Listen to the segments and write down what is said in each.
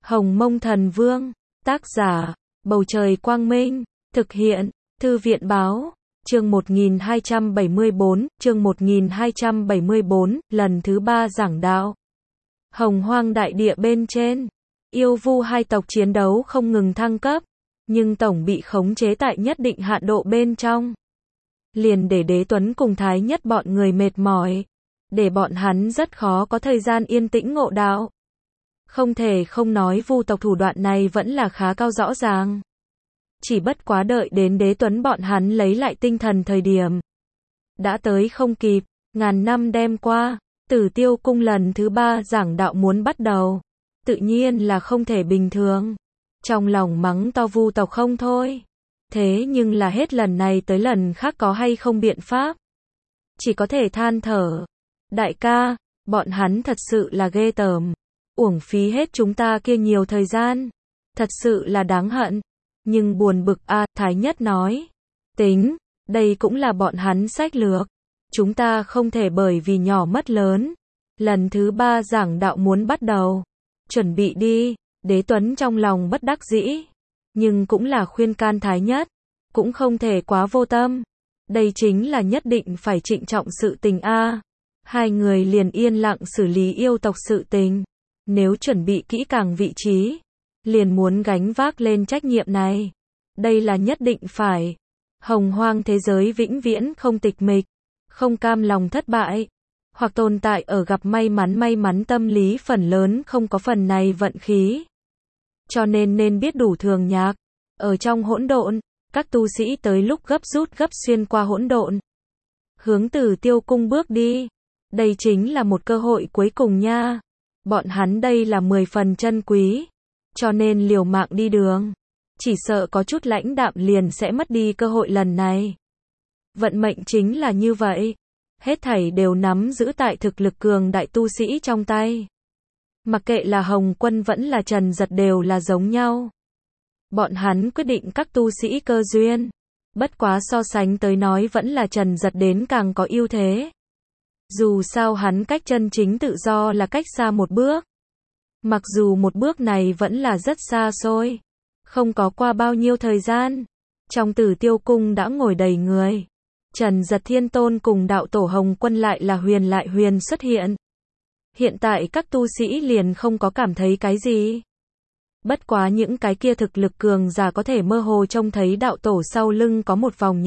Hồng Mông Thần Vương, tác giả, Bầu Trời Quang Minh, thực hiện, Thư viện Báo, chương 1274, lần thứ 3 giảng đạo. Hồng Hoang đại địa bên trên, yêu vu hai tộc chiến đấu không ngừng thăng cấp, nhưng tổng bị khống chế tại nhất định hạn độ bên trong. Liền để Đế Tuấn cùng Thái Nhất bọn người mệt mỏi, để bọn hắn rất khó có thời gian yên tĩnh ngộ đạo. Không thể không nói vu tộc thủ đoạn này vẫn là khá cao rõ ràng. Chỉ bất quá đợi đến Đế Tuấn bọn hắn lấy lại tinh thần thời điểm. Đã tới không kịp, ngàn năm đêm qua, Tử Tiêu Cung lần thứ 3 giảng đạo muốn bắt đầu. Tự nhiên là không thể bình thường. Trong lòng mắng to vu tộc không thôi. Thế nhưng là hết lần này tới lần khác có hay không biện pháp. Chỉ có thể than thở. Đại ca, bọn hắn thật sự là ghê tởm. Uổng phí hết chúng ta kia nhiều thời gian. Thật sự là đáng hận. Nhưng buồn bực a, Thái Nhất nói. Tính, đây cũng là bọn hắn sách lược. Chúng ta không thể bởi vì nhỏ mất lớn. Lần thứ 3 giảng đạo muốn bắt đầu. Chuẩn bị đi, Đế Tuấn trong lòng bất đắc dĩ. Nhưng cũng là khuyên can Thái Nhất. Cũng không thể quá vô tâm. Đây chính là nhất định phải trịnh trọng sự tình a. Hai người liền yên lặng xử lý yêu tộc sự tình. Nếu chuẩn bị kỹ càng vị trí, liền muốn gánh vác lên trách nhiệm này. Đây là nhất định phải. Hồng Hoang thế giới vĩnh viễn không tịch mịch, không cam lòng thất bại, hoặc tồn tại ở gặp may mắn tâm lý phần lớn không có phần này vận khí. Cho nên biết đủ thường nhạc. Ở trong hỗn độn, các tu sĩ tới lúc gấp xuyên qua hỗn độn. Hướng Tử Tiêu Cung bước đi. Đây chính là một cơ hội cuối cùng nha. Bọn hắn đây là 10 phần chân quý. Cho nên liều mạng đi đường. Chỉ sợ có chút lãnh đạm liền sẽ mất đi cơ hội lần này. Vận mệnh chính là như vậy. Hết thảy đều nắm giữ tại thực lực cường đại tu sĩ trong tay. Mặc kệ là Hồng Quân vẫn là Trần Giật đều là giống nhau. Bọn hắn quyết định các tu sĩ cơ duyên. Bất quá so sánh tới nói vẫn là Trần Giật đến càng có ưu thế. Dù sao hắn cách chân chính tự do là cách xa một bước. Mặc dù một bước này vẫn là rất xa xôi. Không có qua bao nhiêu thời gian. Trong Tử Tiêu Cung đã ngồi đầy người. Trần Giật Thiên Tôn cùng đạo tổ Hồng Quân lại huyền xuất hiện. Hiện tại các tu sĩ liền không có cảm thấy cái gì. Bất quá những cái kia thực lực cường giả có thể mơ hồ trông thấy đạo tổ sau lưng có một vòng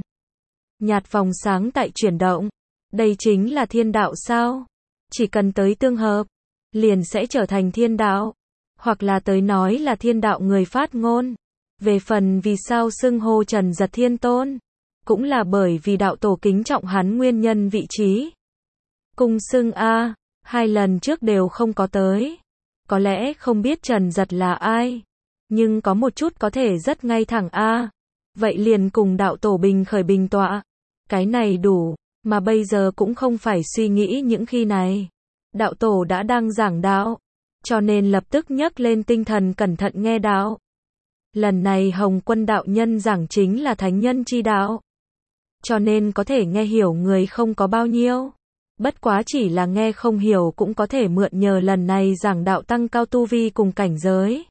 nhạt vòng sáng tại chuyển động. Đây chính là thiên đạo sao? Chỉ cần tới tương hợp, liền sẽ trở thành thiên đạo. Hoặc là tới nói là thiên đạo người phát ngôn. Về phần vì sao xưng hô Trần Giật Thiên Tôn, cũng là bởi vì đạo tổ kính trọng hắn nguyên nhân vị trí. Cung xưng a, 2 lần trước đều không có tới. Có lẽ không biết Trần Giật là ai, nhưng có một chút có thể rất ngay thẳng a. Vậy liền cùng đạo tổ bình khởi bình tọa. Cái này đủ, mà bây giờ cũng không phải suy nghĩ những khi này. Đạo tổ đã đang giảng đạo, cho nên lập tức nhấc lên tinh thần cẩn thận nghe đạo. Lần này Hồng Quân đạo nhân giảng chính là thánh nhân chi đạo. Cho nên có thể nghe hiểu người không có bao nhiêu. Bất quá chỉ là nghe không hiểu cũng có thể mượn nhờ lần này giảng đạo tăng cao tu vi cùng cảnh giới.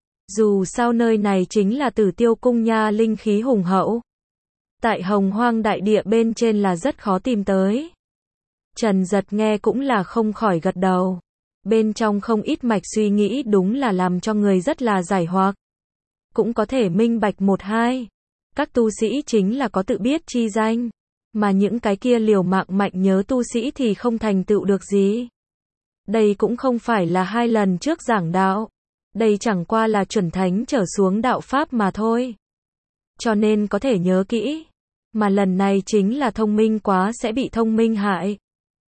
Dù sao nơi này chính là Tử Tiêu Cung nha, linh khí hùng hậu. Tại Hồng Hoang đại địa bên trên là rất khó tìm tới. Trần Giật nghe cũng là không khỏi gật đầu. Bên trong không ít mạch suy nghĩ đúng là làm cho người rất là giải hoặc. Cũng có thể minh bạch một hai. Các tu sĩ chính là có tự biết chi danh. Mà những cái kia liều mạng mạnh nhớ tu sĩ thì không thành tựu được gì. Đây cũng không phải là 2 lần trước giảng đạo. Đây chẳng qua là chuẩn thánh trở xuống đạo pháp mà thôi. Cho nên có thể nhớ kỹ. Mà lần này chính là thông minh quá sẽ bị thông minh hại.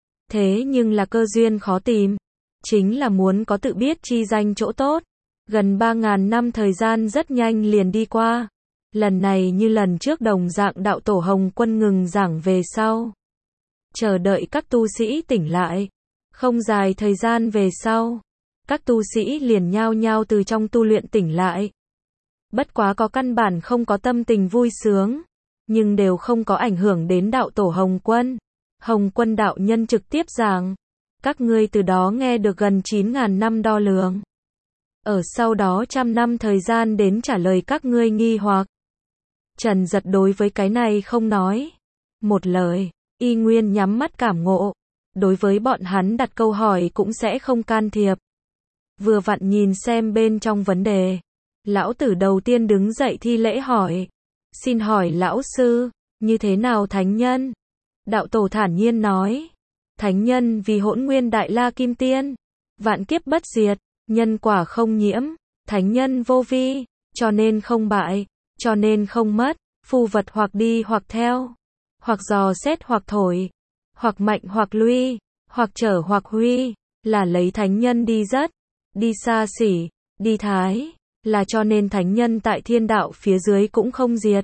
Thế nhưng là cơ duyên khó tìm. Chính là muốn có tự biết chi danh chỗ tốt. Gần 3.000 năm thời gian rất nhanh liền đi qua. Lần này như lần trước đồng dạng đạo tổ Hồng Quân ngừng giảng về sau. Chờ đợi các tu sĩ tỉnh lại. Không dài thời gian về sau. Các tu sĩ liền nhao nhao từ trong tu luyện tỉnh lại. Bất quá có căn bản không có tâm tình vui sướng. Nhưng đều không có ảnh hưởng đến đạo tổ Hồng Quân. Hồng Quân đạo nhân trực tiếp giảng. Các ngươi từ đó nghe được gần 9.000 năm đo lường. ở sau đó trăm năm thời gian đến trả lời các ngươi nghi hoặc. Trần Giật đối với cái này không nói một lời, y nguyên nhắm mắt cảm ngộ. Đối với bọn hắn đặt câu hỏi cũng sẽ không can thiệp. Vừa vặn nhìn xem bên trong vấn đề. Lão tử đầu tiên đứng dậy thi lễ hỏi. Xin hỏi lão sư, như thế nào thánh nhân? Đạo tổ thản nhiên nói. Thánh nhân vì hỗn nguyên đại la kim tiên. Vạn kiếp bất diệt, nhân quả không nhiễm. Thánh nhân vô vi, cho nên không bại, cho nên không mất. Phù vật hoặc đi hoặc theo, hoặc dò xét hoặc thổi, hoặc mạnh hoặc lui, hoặc trở hoặc huy, là lấy thánh nhân đi rất, đi xa xỉ, đi thái, là cho nên thánh nhân tại thiên đạo phía dưới cũng không diệt.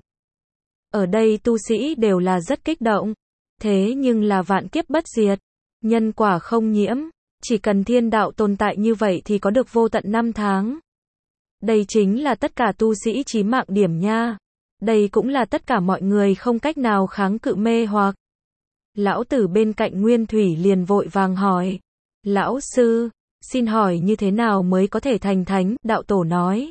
Ở đây tu sĩ đều là rất kích động, thế nhưng là vạn kiếp bất diệt, nhân quả không nhiễm, chỉ cần thiên đạo tồn tại như vậy thì có được vô tận năm tháng. Đây chính là tất cả tu sĩ chí mạng điểm nha. Đây cũng là tất cả mọi người không cách nào kháng cự mê hoặc. Lão tử bên cạnh Nguyên Thủy liền vội vàng hỏi. Lão sư, xin hỏi như thế nào mới có thể thành thánh? Đạo tổ nói.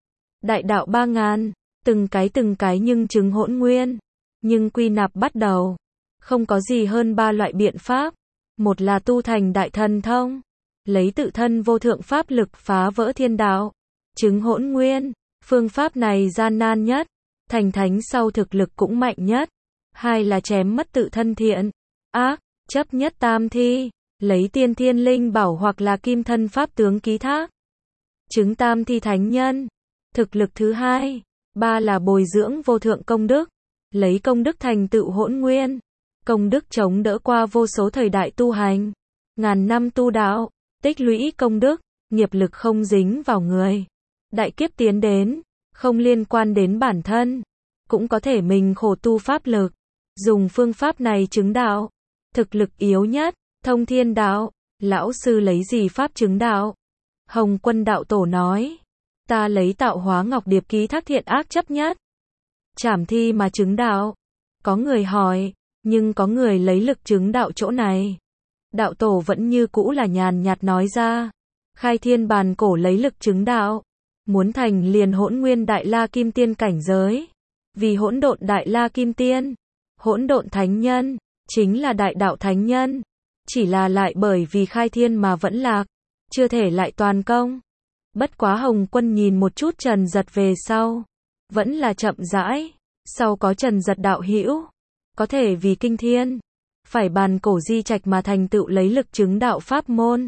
Đại đạo 3000, từng cái nhưng chứng hỗn nguyên. Nhưng quy nạp bắt đầu. Không có gì hơn 3 loại biện pháp. Một là tu thành đại thần thông. Lấy tự thân vô thượng pháp lực phá vỡ thiên đạo. Chứng hỗn nguyên. Phương pháp này gian nan nhất. Thành thánh sau thực lực cũng mạnh nhất. Hai là chém mất tự thân thiện, ác, chấp nhất tam thi, lấy tiên thiên linh bảo hoặc là kim thân pháp tướng ký thác. Chứng tam thi thánh nhân. Thực lực thứ hai. Ba là bồi dưỡng vô thượng công đức. Lấy công đức thành tựu hỗn nguyên. Công đức chống đỡ qua vô số thời đại tu hành. Ngàn năm tu đạo, tích lũy công đức, nghiệp lực không dính vào người. Đại kiếp tiến đến. Không liên quan đến bản thân, cũng có thể mình khổ tu pháp lực, dùng phương pháp này chứng đạo. Thực lực yếu nhất, thông thiên đạo, lão sư lấy gì pháp chứng đạo? Hồng Quân đạo tổ nói, ta lấy tạo hóa ngọc điệp ký thác thiện ác chấp nhất. Trảm thi mà chứng đạo. Có người hỏi, nhưng có người lấy lực chứng đạo chỗ này. Đạo tổ vẫn như cũ là nhàn nhạt nói ra, khai thiên bàn cổ lấy lực chứng đạo. Muốn thành liền hỗn nguyên đại la kim tiên cảnh giới. Vì hỗn độn đại la kim tiên, hỗn độn thánh nhân, chính là đại đạo thánh nhân. Chỉ là lại bởi vì khai thiên mà vẫn lạc, chưa thể lại toàn công. Bất quá Hồng Quân nhìn một chút Trần Giật về sau, vẫn là chậm rãi. Sau có Trần Giật đạo hữu, có thể vì kinh thiên, phải bàn cổ di trạch mà thành tựu lấy lực chứng đạo pháp môn.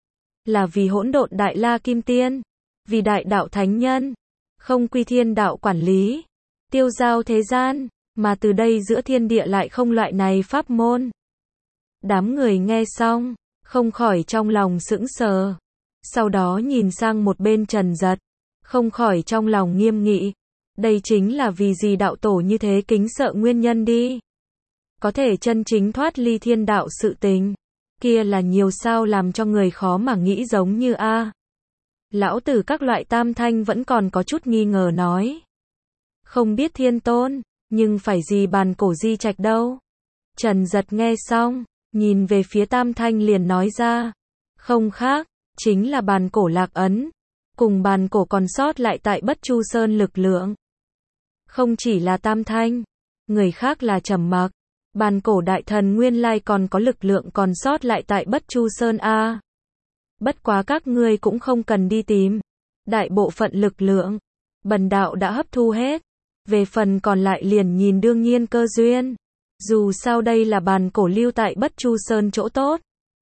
Là vì hỗn độn đại la kim tiên. Vì đại đạo thánh nhân, không quy thiên đạo quản lý, tiêu giao thế gian, mà từ đây giữa thiên địa lại không loại này pháp môn. Đám người nghe xong, không khỏi trong lòng sững sờ. Sau đó nhìn sang một bên Trần Giật, không khỏi trong lòng nghiêm nghị. Đây chính là vì gì đạo tổ như thế kính sợ nguyên nhân đi. Có thể chân chính thoát ly thiên đạo sự tình, kia là nhiều sao làm cho người khó mà nghĩ giống như a. Lão tử các loại tam thanh vẫn còn có chút nghi ngờ nói. Không biết thiên tôn, nhưng phải gì bàn cổ di trạch đâu. Trần Giật nghe xong, nhìn về phía tam thanh liền nói ra. Không khác, chính là bàn cổ lạc ấn. Cùng bàn cổ còn sót lại tại Bất Chu Sơn lực lượng. Không chỉ là tam thanh, người khác là trầm mặc. Bàn cổ đại thần nguyên lai còn có lực lượng còn sót lại tại Bất Chu Sơn a. Bất quá các ngươi cũng không cần đi tìm. Đại bộ phận lực lượng, bần đạo đã hấp thu hết. Về phần còn lại liền nhìn đương nhiên cơ duyên. Dù sao đây là bàn cổ lưu tại Bất Chu Sơn chỗ tốt.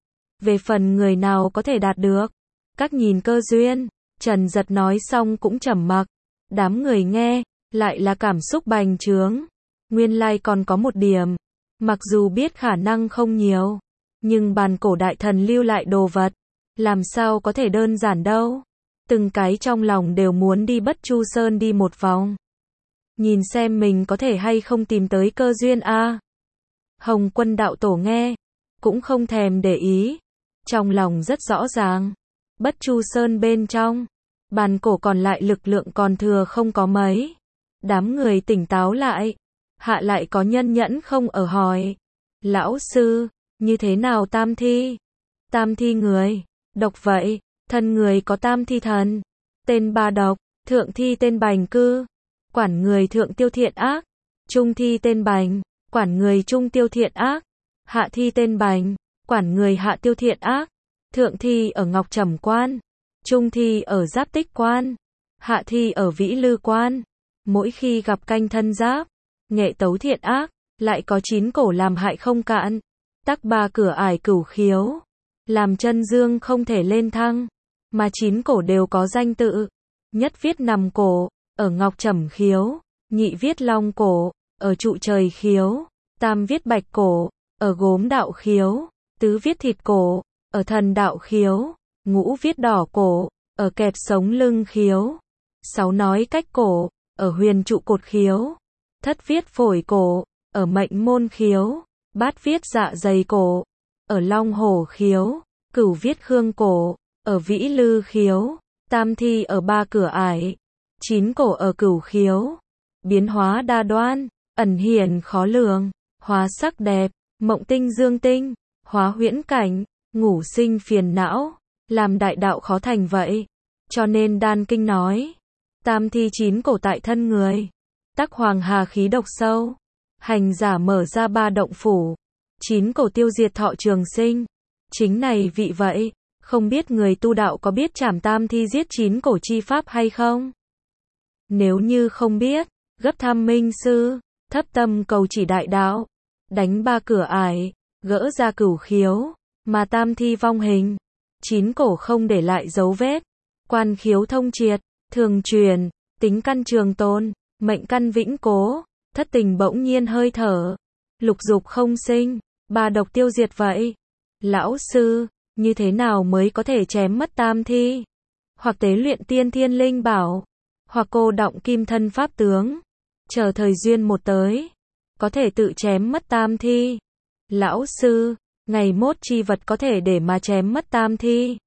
Về phần người nào có thể đạt được, các nhìn cơ duyên. Trần Giật nói xong cũng trầm mặc. Đám người nghe, lại là cảm xúc bành trướng. Nguyên lai còn có một điểm. Mặc dù biết khả năng không nhiều, nhưng bàn cổ đại thần lưu lại đồ vật. Làm sao có thể đơn giản đâu. Từng cái trong lòng đều muốn đi Bất Chu Sơn đi một vòng. Nhìn xem mình có thể hay không tìm tới cơ duyên a. Hồng Quân đạo tổ nghe, cũng không thèm để ý. Trong lòng rất rõ ràng. Bất Chu Sơn bên trong, bàn cổ còn lại lực lượng còn thừa không có mấy. Đám người tỉnh táo lại. Hạ lại có nhân nhẫn không ở hỏi. Lão sư, như thế nào tam thi? Tam thi người, độc vậy, thân người có tam thi thần. Tên ba độc, thượng thi tên bành cư, quản người thượng tiêu thiện ác. Trung thi tên bành, quản người trung tiêu thiện ác. Hạ thi tên bành, quản người hạ tiêu thiện ác. Thượng thi ở Ngọc Trầm Quan, trung thi ở Giáp Tích Quan, hạ thi ở Vĩ Lư Quan. Mỗi khi gặp canh thân giáp, nghệ tấu thiện ác, lại có 9 cổ làm hại không cạn. Tắc 3 cửa ải cửu khiếu, làm chân dương không thể lên thăng, mà 9 cổ đều có danh tự. Nhất viết nằm cổ, ở Ngọc Trầm khiếu, nhị viết long cổ, ở trụ trời khiếu, tam viết bạch cổ, ở gốm đạo khiếu, tứ viết thịt cổ, ở thần đạo khiếu, ngũ viết đỏ cổ, ở kẹp sống lưng khiếu, 6 nói cách cổ, ở huyền trụ cột khiếu, thất viết phổi cổ, ở mệnh môn khiếu, bát viết dạ dày cổ, ở long hổ khiếu, cửu viết khương cổ, ở vĩ lư khiếu, tam thi ở 3 cửa ải, 9 cổ ở cửu khiếu. Biến hóa đa đoan, ẩn hiển khó lường, hóa sắc đẹp, mộng tinh dương tinh, hóa huyễn cảnh, ngủ sinh phiền não, làm đại đạo khó thành vậy. Cho nên Đan Kinh nói, tam thi 9 cổ tại thân người, tắc hoàng hà khí độc sâu, hành giả mở ra 3 động phủ, 9 cổ tiêu diệt thọ trường sinh. Chính này vị vậy, không biết người tu đạo có biết trảm tam thi giết 9 cổ chi pháp hay không? Nếu như không biết, gấp thăm minh sư, thấp tâm cầu chỉ đại đạo, đánh 3 cửa ải, gỡ ra cửu khiếu, mà tam thi vong hình, 9 cổ không để lại dấu vết, quan khiếu thông triệt, thường truyền, tính căn trường tồn, mệnh căn vĩnh cố, thất tình bỗng nhiên hơi thở, lục dục không sinh, 3 độc tiêu diệt vậy. Lão sư, như thế nào mới có thể chém mất tam thi? Hoặc tế luyện tiên thiên linh bảo, hoặc cô động kim thân pháp tướng, chờ thời duyên một tới, có thể tự chém mất tam thi. Lão sư, ngày mốt chi vật có thể để mà chém mất tam thi?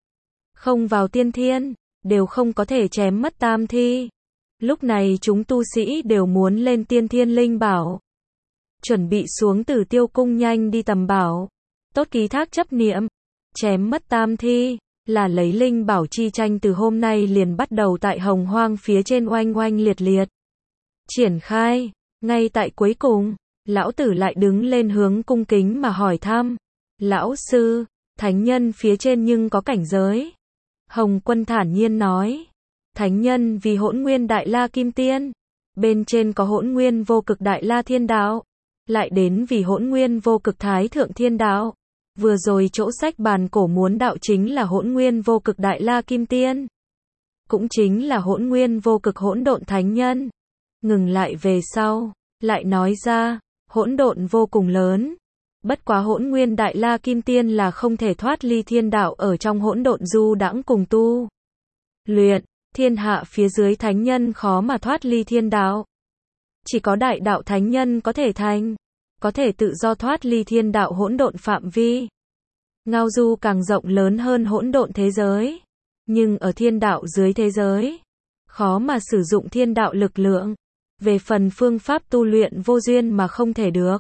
Không vào tiên thiên, đều không có thể chém mất tam thi. Lúc này chúng tu sĩ đều muốn lên tiên thiên linh bảo, chuẩn bị xuống Tử Tiêu cung nhanh đi tầm bảo, tốt ký thác chấp niệm, chém mất tam thi, là lấy linh bảo chi tranh từ hôm nay liền bắt đầu tại Hồng Hoang phía trên oanh oanh liệt liệt. Triển khai, ngay tại cuối cùng, lão tử lại đứng lên hướng cung kính mà hỏi thăm. Lão sư, thánh nhân phía trên nhưng có cảnh giới? Hồng Quân thản nhiên nói, thánh nhân vì Hỗn Nguyên Đại La Kim Tiên, bên trên có Hỗn Nguyên Vô Cực Đại La Thiên Đạo, lại đến vì Hỗn Nguyên Vô Cực Thái Thượng Thiên Đạo. Vừa rồi chỗ sách bàn cổ muốn đạo chính là Hỗn Nguyên Vô Cực Đại La Kim Tiên, cũng chính là Hỗn Nguyên Vô Cực Hỗn Độn Thánh Nhân. Ngừng lại về sau, lại nói ra, hỗn độn vô cùng lớn, bất quá Hỗn Nguyên Đại La Kim Tiên là không thể thoát ly thiên đạo ở trong hỗn độn du đãng cùng tu luyện, thiên hạ phía dưới thánh nhân khó mà thoát ly thiên đạo. Chỉ có đại đạo thánh nhân có thể thành, có thể tự do thoát ly thiên đạo hỗn độn phạm vi. Ngao du càng rộng lớn hơn hỗn độn thế giới, nhưng ở thiên đạo dưới thế giới, khó mà sử dụng thiên đạo lực lượng. Về phần phương pháp tu luyện vô duyên mà không thể được.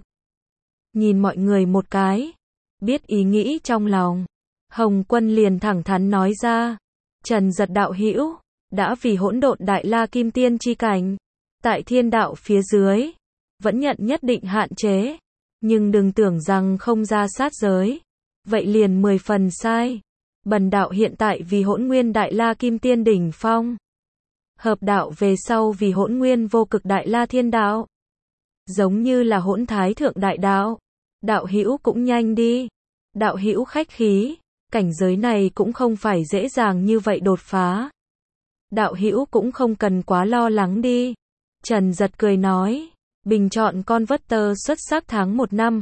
Nhìn mọi người một cái, biết ý nghĩ trong lòng, Hồng Quân liền thẳng thắn nói ra, Trần Giật đạo hữu đã vì hỗn độn Đại La Kim Tiên chi cảnh, tại thiên đạo phía dưới, vẫn nhận nhất định hạn chế, nhưng đừng tưởng rằng không ra sát giới, vậy liền 10 phần sai. Bần đạo hiện tại vì Hỗn Nguyên Đại La Kim Tiên đỉnh phong, hợp đạo về sau vì Hỗn Nguyên Vô Cực Đại La Thiên Đạo, giống như là Hỗn Thái Thượng Đại Đạo. Đạo hữu cũng nhanh đi, đạo hữu khách khí, cảnh giới này cũng không phải dễ dàng như vậy đột phá. Đạo hữu cũng không cần quá lo lắng đi. Trần Giật cười nói, bình chọn con vất tơ xuất sắc tháng 1 năm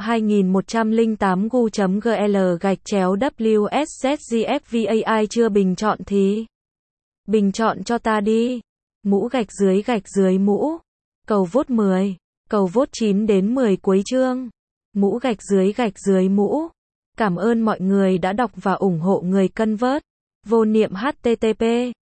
2108 gu.gl/WSZGFVAI chưa bình chọn thì bình chọn cho ta đi. Mũ gạch dưới mũ. Cầu vote 10. Cầu vote 9 đến 10 cuối chương. Mũ gạch dưới mũ. Cảm ơn mọi người đã đọc và ủng hộ người cân vớt. Vô niệm http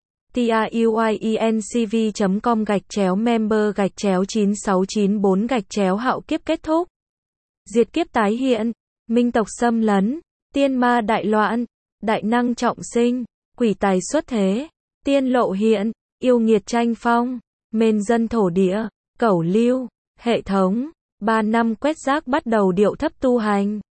tiuyecom/member/9694 hạo kiếp kết thúc. Diệt kiếp tái hiện. Minh tộc xâm lấn. Tiên ma đại loạn. Đại năng trọng sinh. Quỷ tài xuất thế. Tiên lộ hiện, yêu nghiệt tranh phong, mên dân thổ địa, cẩu lưu, hệ thống. 3 năm quét rác bắt đầu điệu thấp tu hành.